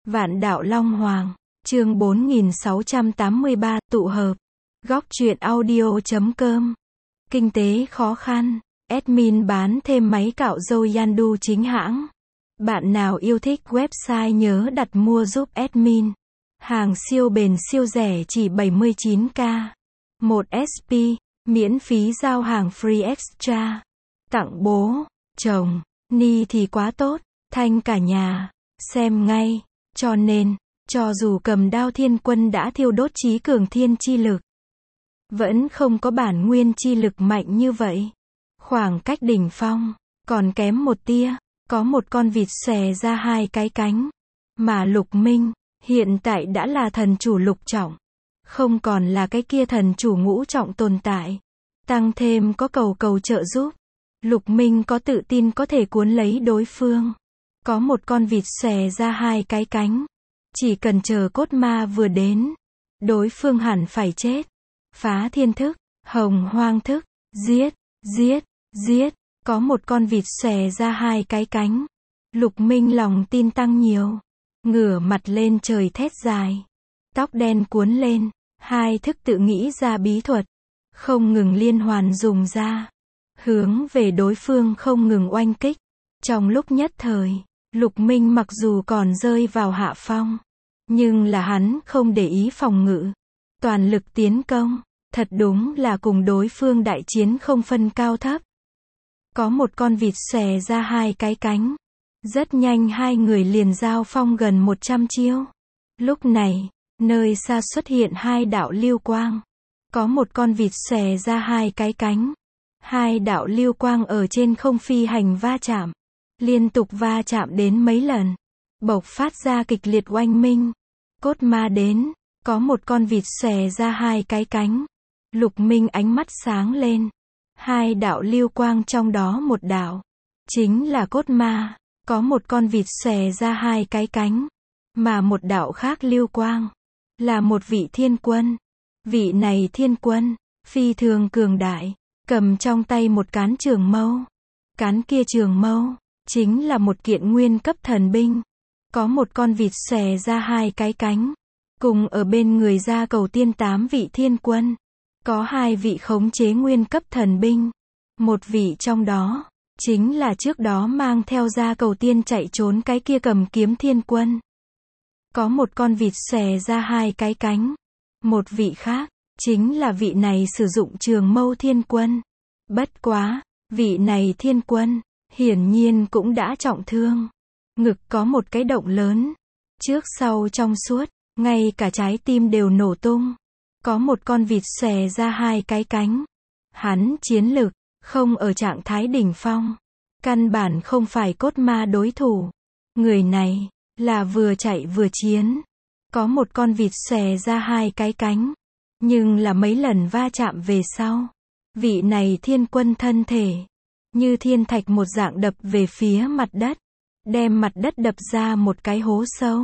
Vạn đạo Long Hoàng, chương 4683, tụ hợp. Góc truyện audio.com. Kinh tế khó khăn. Admin bán thêm máy cạo râu Yandu chính hãng. Bạn nào yêu thích website nhớ đặt mua giúp admin. Hàng siêu bền siêu rẻ chỉ 79k. 1 SP, miễn phí giao hàng free extra. Tặng bố, chồng, ni thì quá tốt, thanh cả nhà, xem ngay. Cho nên, cho dù cầm đao thiên quân đã thiêu đốt chí cường thiên chi lực, vẫn không có bản nguyên chi lực mạnh như vậy. Khoảng cách đỉnh phong, còn kém một tia, có một con vịt xòe ra hai cái cánh. Mà Lục Minh, hiện tại đã là thần chủ lục trọng. Không còn là cái kia thần chủ ngũ trọng tồn tại. Tăng thêm có cầu trợ giúp. Lục Minh có tự tin có thể cuốn lấy đối phương. Có một con vịt xòe ra hai cái cánh. Chỉ cần chờ cốt ma vừa đến, đối phương hẳn phải chết. Phá thiên thức, hồng hoang thức, giết, giết, giết. Có một con vịt xòe ra hai cái cánh. Lục Minh lòng tin tăng nhiều. Ngửa mặt lên trời thét dài. Tóc đen cuốn lên. Hai thức tự nghĩ ra bí thuật. Không ngừng liên hoàn dùng ra. Hướng về đối phương không ngừng oanh kích. Trong lúc nhất thời, Lục Minh mặc dù còn rơi vào hạ phong, nhưng là hắn không để ý phòng ngự. Toàn lực tiến công. Thật đúng là cùng đối phương đại chiến không phân cao thấp. Có một con vịt xòe ra hai cái cánh. Rất nhanh hai người liền giao phong gần 100 chiêu. Lúc này, nơi xa xuất hiện hai đạo lưu quang. Có một con vịt xòe ra hai cái cánh. Hai đạo lưu quang ở trên không phi hành va chạm. Liên tục va chạm đến mấy lần. Bộc phát ra kịch liệt oanh minh. Cốt ma đến. Có một con vịt xòe ra hai cái cánh. Lục Minh ánh mắt sáng lên. Hai đạo lưu quang trong đó một đạo. Chính là cốt ma. Có một con vịt xòe ra hai cái cánh. Mà một đạo khác lưu quang. Là một vị thiên quân. Vị này thiên quân. Phi thường cường đại. Cầm trong tay một cán trường mâu. Cán kia trường mâu. Chính là một kiện nguyên cấp thần binh. Có một con vịt xòe ra hai cái cánh. Cùng ở bên người ra cầu tiên 8 vị thiên quân. Có hai vị khống chế nguyên cấp thần binh. Một vị trong đó, chính là trước đó mang theo ra cầu tiên chạy trốn cái kia cầm kiếm thiên quân. Có một con vịt xòe ra hai cái cánh. Một vị khác, chính là vị này sử dụng trường mâu thiên quân. Bất quá, vị này thiên quân, hiển nhiên cũng đã trọng thương. Ngực có một cái động lớn. Trước sau trong suốt, ngay cả trái tim đều nổ tung. Có một con vịt xòe ra hai cái cánh. Hắn chiến lực, không ở trạng thái đỉnh phong. Căn bản không phải cốt ma đối thủ. Người này, là vừa chạy vừa chiến. Có một con vịt xòe ra hai cái cánh. Nhưng là mấy lần va chạm về sau. Vị này thiên quân thân thể. Như thiên thạch một dạng đập về phía mặt đất. Đem mặt đất đập ra một cái hố sâu.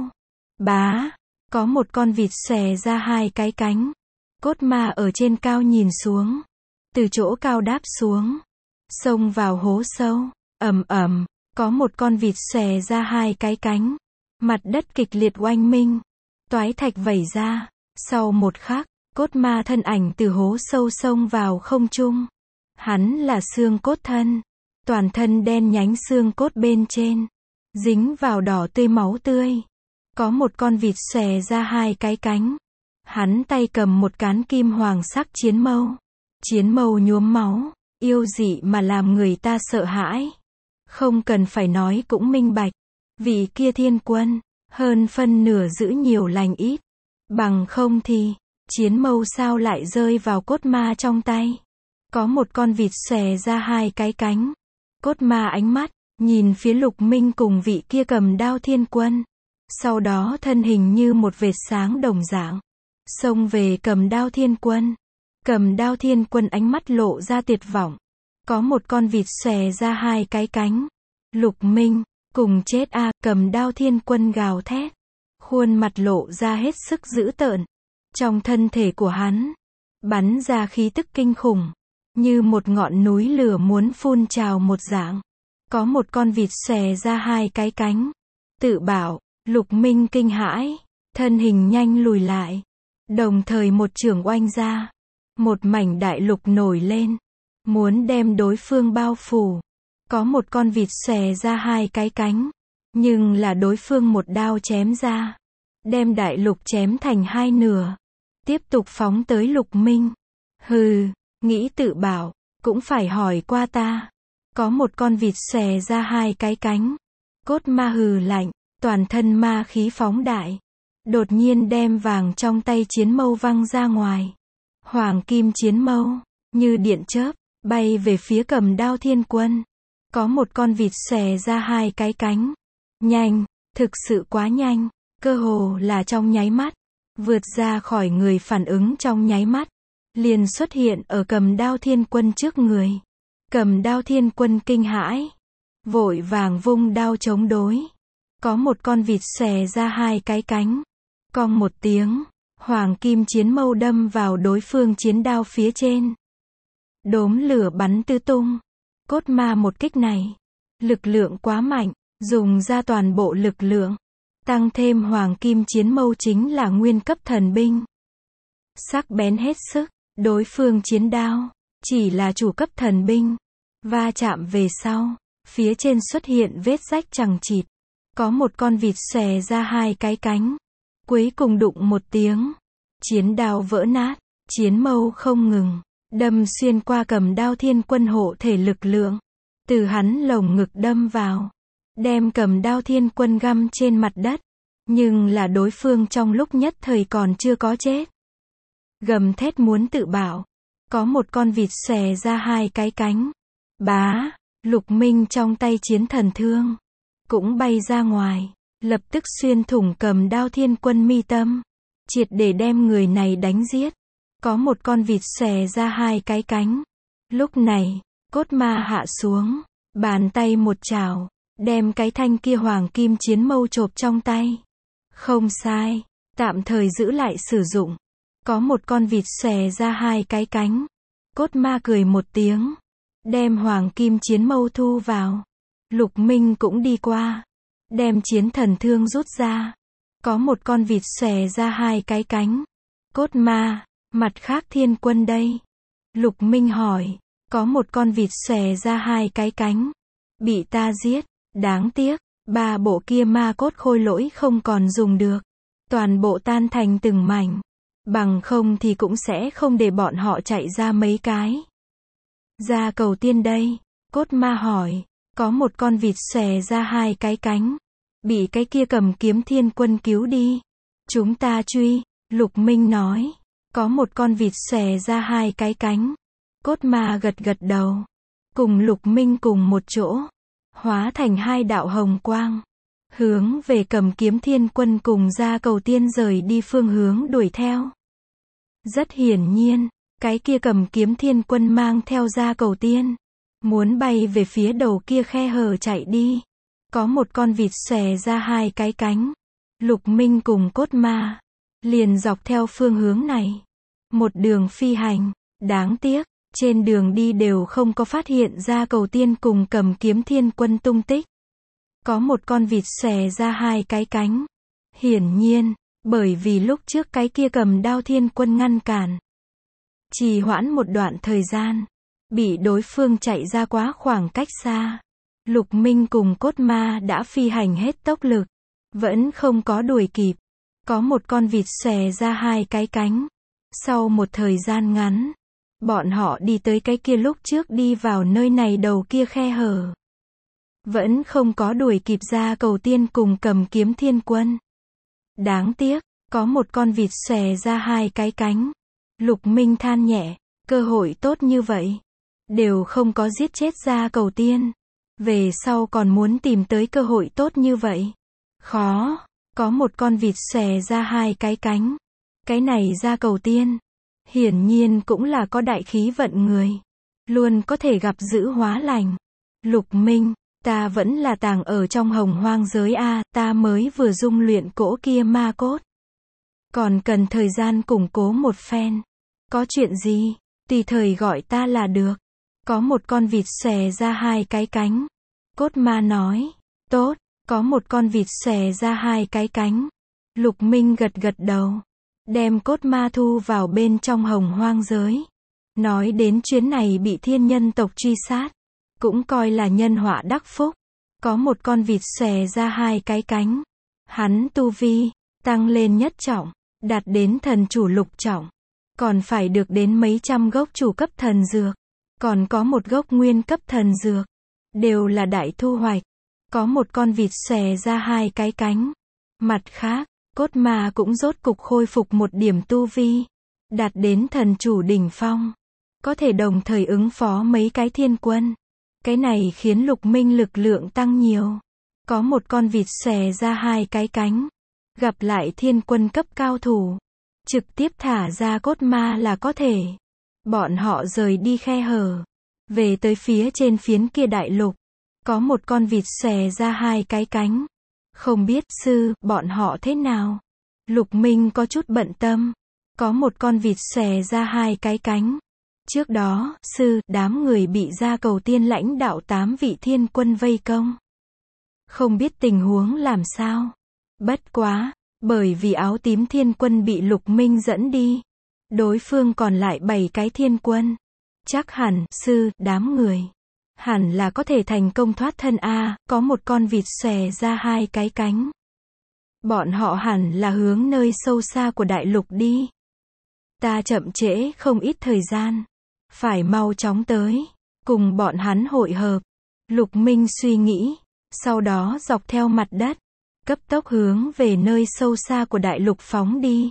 Bá. Có một con vịt xòe ra hai cái cánh. Cốt ma ở trên cao nhìn xuống. Từ chỗ cao đáp xuống. Xông vào hố sâu. Ầm ầm. Có một con vịt xòe ra hai cái cánh. Mặt đất kịch liệt oanh minh. Toái thạch vẩy ra. Sau một khắc, cốt ma thân ảnh từ hố sâu xông vào không trung. Hắn là xương cốt thân. Toàn thân đen nhánh xương cốt bên trên. Dính vào đỏ tươi máu tươi. Có một con vịt xòe ra hai cái cánh. Hắn tay cầm một cán kim hoàng sắc chiến mâu. Chiến mâu nhuốm máu, yêu dị mà làm người ta sợ hãi. Không cần phải nói cũng minh bạch. Vị kia thiên quân, hơn phân nửa giữ nhiều lành ít. Bằng không thì, chiến mâu sao lại rơi vào cốt ma trong tay. Có một con vịt xòe ra hai cái cánh. Cốt ma ánh mắt, nhìn phía Lục Minh cùng vị kia cầm đao thiên quân. Sau đó thân hình như một vệt sáng đồng dạng. Xông về cầm đao thiên quân. Cầm đao thiên quân ánh mắt lộ ra tuyệt vọng. Có một con vịt xòe ra hai cái cánh. Lục Minh, cùng chết a. Cầm đao thiên quân gào thét. Khuôn mặt lộ ra hết sức dữ tợn. Trong thân thể của hắn, bắn ra khí tức kinh khủng. Như một ngọn núi lửa muốn phun trào một dạng. Có một con vịt xòe ra hai cái cánh. Tự bảo, Lục Minh kinh hãi, thân hình nhanh lùi lại. Đồng thời một chưởng oanh ra. Một mảnh đại lục nổi lên. Muốn đem đối phương bao phủ. Có một con vịt xòe ra hai cái cánh. Nhưng là đối phương một đao chém ra. Đem đại lục chém thành hai nửa. Tiếp tục phóng tới Lục Minh. Hừ, nghĩ tự bảo, cũng phải hỏi qua ta. Có một con vịt xòe ra hai cái cánh. Cốt ma hừ lạnh, toàn thân ma khí phóng đại. Đột nhiên đem vàng trong tay chiến mâu văng ra ngoài. Hoàng kim chiến mâu, như điện chớp, bay về phía Cầm Đao Thiên Quân. Có một con vịt xòe ra hai cái cánh. Nhanh, thực sự quá nhanh, cơ hồ là trong nháy mắt. Vượt ra khỏi người phản ứng trong nháy mắt. Liền xuất hiện ở Cầm Đao Thiên Quân trước người. Cầm Đao Thiên Quân kinh hãi. Vội vàng vung đao chống đối. Có một con vịt xòe ra hai cái cánh. Cong một tiếng, hoàng kim chiến mâu đâm vào đối phương chiến đao phía trên. Đốm lửa bắn tứ tung. Cốt ma một kích này, lực lượng quá mạnh, dùng ra toàn bộ lực lượng. Tăng thêm hoàng kim chiến mâu chính là nguyên cấp thần binh. Sắc bén hết sức, đối phương chiến đao, chỉ là chủ cấp thần binh. Va chạm về sau, phía trên xuất hiện vết rách chằng chịt. Có một con vịt xòe ra hai cái cánh. Cuối cùng đụng một tiếng. Chiến đao vỡ nát, chiến mâu không ngừng. Đâm xuyên qua Cầm Đao Thiên Quân hộ thể lực lượng. Từ hắn lồng ngực đâm vào. Đem Cầm Đao Thiên Quân găm trên mặt đất. Nhưng là đối phương trong lúc nhất thời còn chưa có chết. Gầm thét muốn tự bảo. Có một con vịt xòe ra hai cái cánh. Bá, Lục Minh trong tay chiến thần thương. Cũng bay ra ngoài. Lập tức xuyên thủng Cầm Đao Thiên Quân mi tâm. Triệt để đem người này đánh giết. Có một con vịt xòe ra hai cái cánh. Lúc này, cốt ma hạ xuống. Bàn tay một chảo. Đem cái thanh kia hoàng kim chiến mâu chộp trong tay. Không sai. Tạm thời giữ lại sử dụng. Có một con vịt xòe ra hai cái cánh. Cốt ma cười một tiếng. Đem hoàng kim chiến mâu thu vào. Lục Minh cũng đi qua. Đem chiến thần thương rút ra. Có một con vịt xòe ra hai cái cánh. Cốt ma, mặt khác Thiên Quân đây. Lục Minh hỏi. Có một con vịt xòe ra hai cái cánh. Bị ta giết. Đáng tiếc, ba bộ kia ma cốt khôi lỗi không còn dùng được. Toàn bộ tan thành từng mảnh. Bằng không thì cũng sẽ không để bọn họ chạy ra mấy cái. Ra Cầu Tiên đây. Cốt ma hỏi. Có một con vịt xòe ra hai cái cánh. Bị cái kia Cầm Kiếm Thiên Quân cứu đi. Chúng ta truy. Lục Minh nói. Có một con vịt xòe ra hai cái cánh. Cốt ma gật gật đầu. Cùng Lục Minh cùng một chỗ. Hóa thành hai đạo hồng quang. Hướng về Cầm Kiếm Thiên Quân cùng Ra Cầu Tiên rời đi phương hướng đuổi theo. Rất hiển nhiên, cái kia Cầm Kiếm Thiên Quân mang theo Ra Cầu Tiên. Muốn bay về phía đầu kia khe hở chạy đi. Có một con vịt xòe ra hai cái cánh. Lục Minh cùng cốt ma. Liền dọc theo phương hướng này. Một đường phi hành. Đáng tiếc, trên đường đi đều không có phát hiện Ra Cầu Tiên cùng Cầm Kiếm Thiên Quân tung tích. Có một con vịt xòe ra hai cái cánh. Hiển nhiên, bởi vì lúc trước cái kia Cầm Đao Thiên Quân ngăn cản. Trì hoãn một đoạn thời gian. Bị đối phương chạy ra quá khoảng cách xa. Lục Minh cùng cốt ma đã phi hành hết tốc lực. Vẫn không có đuổi kịp. Có một con vịt xòe ra hai cái cánh. Sau một thời gian ngắn. Bọn họ đi tới cái kia lúc trước đi vào nơi này đầu kia khe hở. Vẫn không có đuổi kịp Ra Cầu Tiên cùng Cầm Kiếm Thiên Quân. Đáng tiếc, có một con vịt xòe ra hai cái cánh. Lục Minh than nhẹ, cơ hội tốt như vậy. Đều không có giết chết Ra Cầu Tiên. Về sau còn muốn tìm tới cơ hội tốt như vậy. Khó, có một con vịt xòe ra hai cái cánh. Cái này Ra Cầu Tiên. Hiển nhiên cũng là có đại khí vận người. Luôn có thể gặp dữ hóa lành. Lục Minh, ta vẫn là tàng ở trong Hồng Hoang giới a, ta mới vừa dung luyện cỗ kia ma cốt. Còn cần thời gian củng cố một phen. Có chuyện gì, tùy thời gọi ta là được. Có một con vịt xòe ra hai cái cánh. Cốt ma nói, tốt, Có một con vịt xòe ra hai cái cánh. Lục Minh gật gật đầu. Đem cốt ma thu vào bên trong Hồng Hoang giới. Nói đến chuyến này bị thiên nhân tộc truy sát. Cũng coi là nhân họa đắc phúc. Có một con vịt xòe ra hai cái cánh. Hắn tu vi tăng lên nhất trọng, đạt đến thần chủ lục trọng. Còn phải được đến mấy trăm gốc chủ cấp thần dược. Còn có một gốc nguyên cấp thần dược. Đều là đại thu hoạch. Có một con vịt xòe ra hai cái cánh. Mặt khác, cốt ma cũng rốt cục khôi phục một điểm tu vi. Đạt đến thần chủ đỉnh phong. Có thể đồng thời ứng phó mấy cái thiên quân. Cái này khiến Lục Minh lực lượng tăng nhiều. Có một con vịt xòe ra hai cái cánh. Gặp lại thiên quân cấp cao thủ. Trực tiếp thả ra cốt ma là có thể. Bọn họ rời đi khe hở. Về tới phía trên phiến kia đại lục. Có một con vịt xòe ra hai cái cánh. Không biết sư, bọn họ thế nào? Lục Minh có chút bận tâm. Có một con vịt xòe ra hai cái cánh. Trước đó, sư, đám người bị Gia Cầu Tiên lãnh đạo 8 vị thiên quân vây công. Không biết tình huống làm sao. Bất quá, bởi vì áo tím thiên quân bị Lục Minh dẫn đi. Đối phương còn lại 7 cái thiên quân. Chắc hẳn, sư, đám người. Hẳn là có thể thành công thoát thân a. Có một con vịt xòe ra hai cái cánh. Bọn họ hẳn là hướng nơi sâu xa của đại lục đi. Ta chậm trễ không ít thời gian. Phải mau chóng tới. Cùng bọn hắn hội hợp. Lục Minh suy nghĩ. Sau đó dọc theo mặt đất. Cấp tốc hướng về nơi sâu xa của đại lục phóng đi.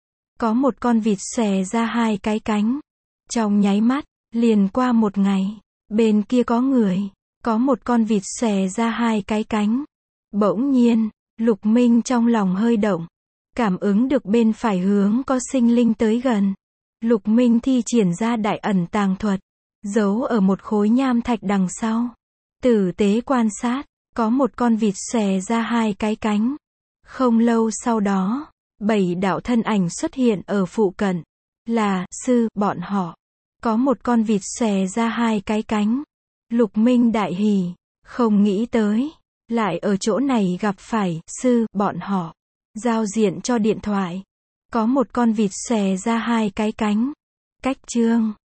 Có một con vịt xòe ra hai cái cánh. Trong nháy mắt, liền qua một ngày. Bên kia có người. Có một con vịt xòe ra hai cái cánh. Bỗng nhiên, Lục Minh trong lòng hơi động. Cảm ứng được bên phải hướng có sinh linh tới gần. Lục Minh thi triển ra đại ẩn tàng thuật. Giấu ở một khối nham thạch đằng sau. Tử tế quan sát. Có một con vịt xòe ra hai cái cánh. Không lâu sau đó, 7 đạo thân ảnh xuất hiện ở phụ cận. Là, sư, bọn họ. Có một con vịt xòe ra hai cái cánh. Lục Minh đại hỉ. Không nghĩ tới. Lại ở chỗ này gặp phải, sư, bọn họ. Giao diện cho điện thoại. Có một con vịt xòe ra hai cái cánh. Cách chương